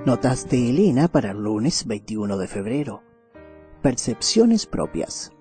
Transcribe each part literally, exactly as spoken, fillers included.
Notas de Elena para el lunes veintiuno de febrero. Percepciones propias.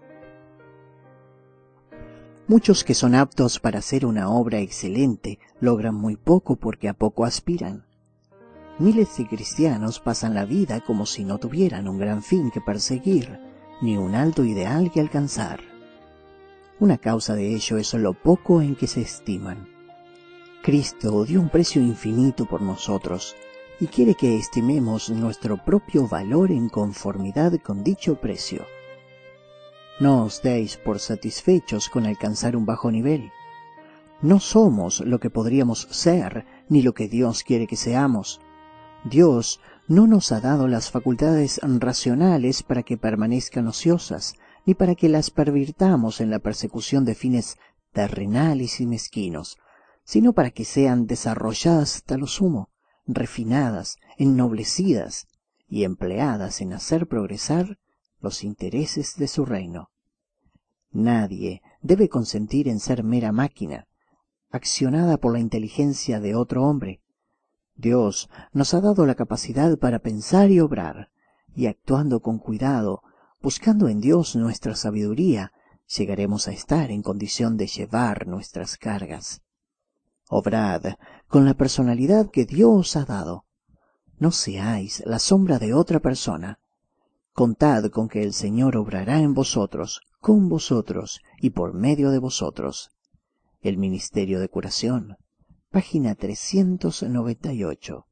Muchos que son aptos para hacer una obra excelente logran muy poco porque a poco aspiran. Miles de cristianos pasan la vida como si no tuvieran un gran fin que perseguir, ni un alto ideal que alcanzar. Una causa de ello es lo poco en que se estiman. Cristo dio un precio infinito por nosotros y quiere que estimemos nuestro propio valor en conformidad con dicho precio. No os deis por satisfechos con alcanzar un bajo nivel. No somos lo que podríamos ser, ni lo que Dios quiere que seamos. Dios no nos ha dado las facultades racionales para que permanezcan ociosas, ni para que las pervirtamos en la persecución de fines terrenales y mezquinos, sino para que sean desarrolladas hasta lo sumo, refinadas, ennoblecidas y empleadas en hacer progresar los intereses de su reino. Nadie debe consentir en ser mera máquina, accionada por la inteligencia de otro hombre. Dios nos ha dado la capacidad para pensar y obrar, y actuando con cuidado, buscando en Dios nuestra sabiduría, llegaremos a estar en condición de llevar nuestras cargas. Obrad con la personalidad que Dios os ha dado. No seáis la sombra de otra persona. Contad con que el Señor obrará en vosotros, con vosotros y por medio de vosotros. El Ministerio de Curación, página trescientos noventa y ocho.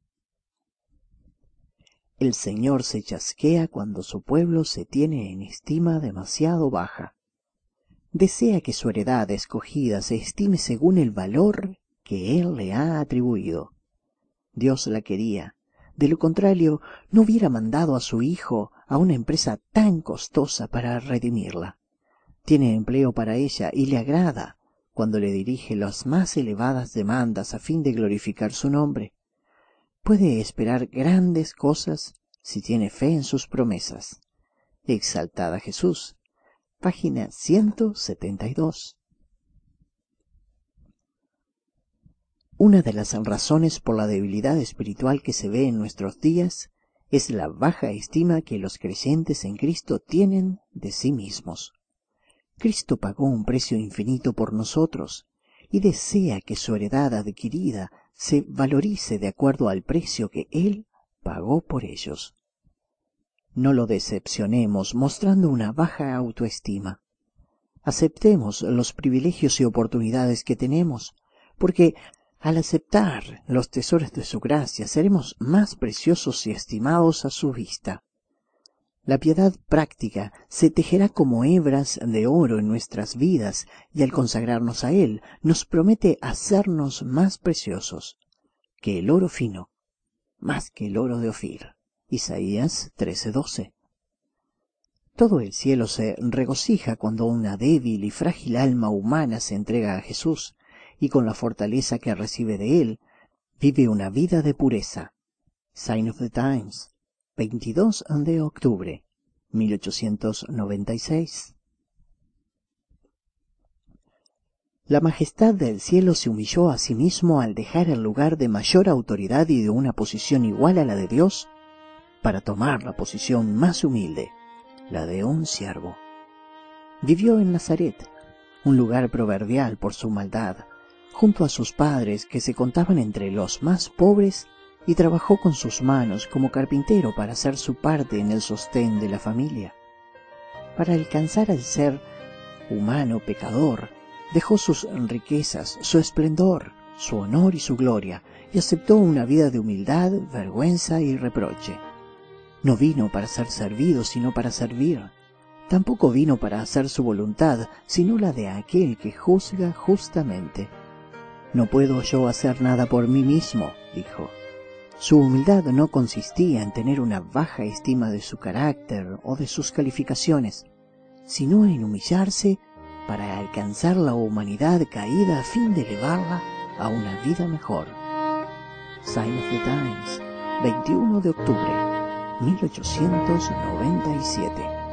El Señor se chasquea cuando su pueblo se tiene en estima demasiado baja. Desea que su heredad escogida se estime según el valor que Él le ha atribuido. Dios la quería. De lo contrario, no hubiera mandado a su Hijo a una empresa tan costosa para redimirla. Tiene empleo para ella y le agrada cuando le dirige las más elevadas demandas a fin de glorificar su nombre. Puede esperar grandes cosas si tiene fe en sus promesas. Exaltad a Jesús. Página ciento setenta y dos. Una de las razones por la debilidad espiritual que se ve en nuestros días es la baja estima que los creyentes en Cristo tienen de sí mismos. Cristo pagó un precio infinito por nosotros y desea que su heredad adquirida se valorice de acuerdo al precio que Él pagó por ellos. No lo decepcionemos mostrando una baja autoestima. Aceptemos los privilegios y oportunidades que tenemos, porque al aceptar los tesoros de su gracia seremos más preciosos y estimados a su vista. La piedad práctica se tejerá como hebras de oro en nuestras vidas y al consagrarnos a Él nos promete hacernos más preciosos que el oro fino, más que el oro de Ofir. Isaías trece doce. Todo el cielo se regocija cuando una débil y frágil alma humana se entrega a Jesús y con la fortaleza que recibe de Él vive una vida de pureza. Sign of the Times, veintidós de octubre, mil ochocientos noventa y seis. La majestad del cielo se humilló a sí mismo al dejar el lugar de mayor autoridad y de una posición igual a la de Dios para tomar la posición más humilde, la de un siervo. Vivió en Nazaret, un lugar proverbial por su maldad, junto a sus padres que se contaban entre los más pobres, y trabajó con sus manos como carpintero para hacer su parte en el sostén de la familia. Para alcanzar al ser humano pecador, dejó sus riquezas, su esplendor, su honor y su gloria, y aceptó una vida de humildad, vergüenza y reproche. No vino para ser servido, sino para servir. Tampoco vino para hacer su voluntad, sino la de aquel que juzga justamente. No puedo yo hacer nada por mí mismo, dijo. Su humildad no consistía en tener una baja estima de su carácter o de sus calificaciones, sino en humillarse para alcanzar la humanidad caída a fin de elevarla a una vida mejor. Sign of the Times, veintiuno de octubre, mil ochocientos noventa y siete.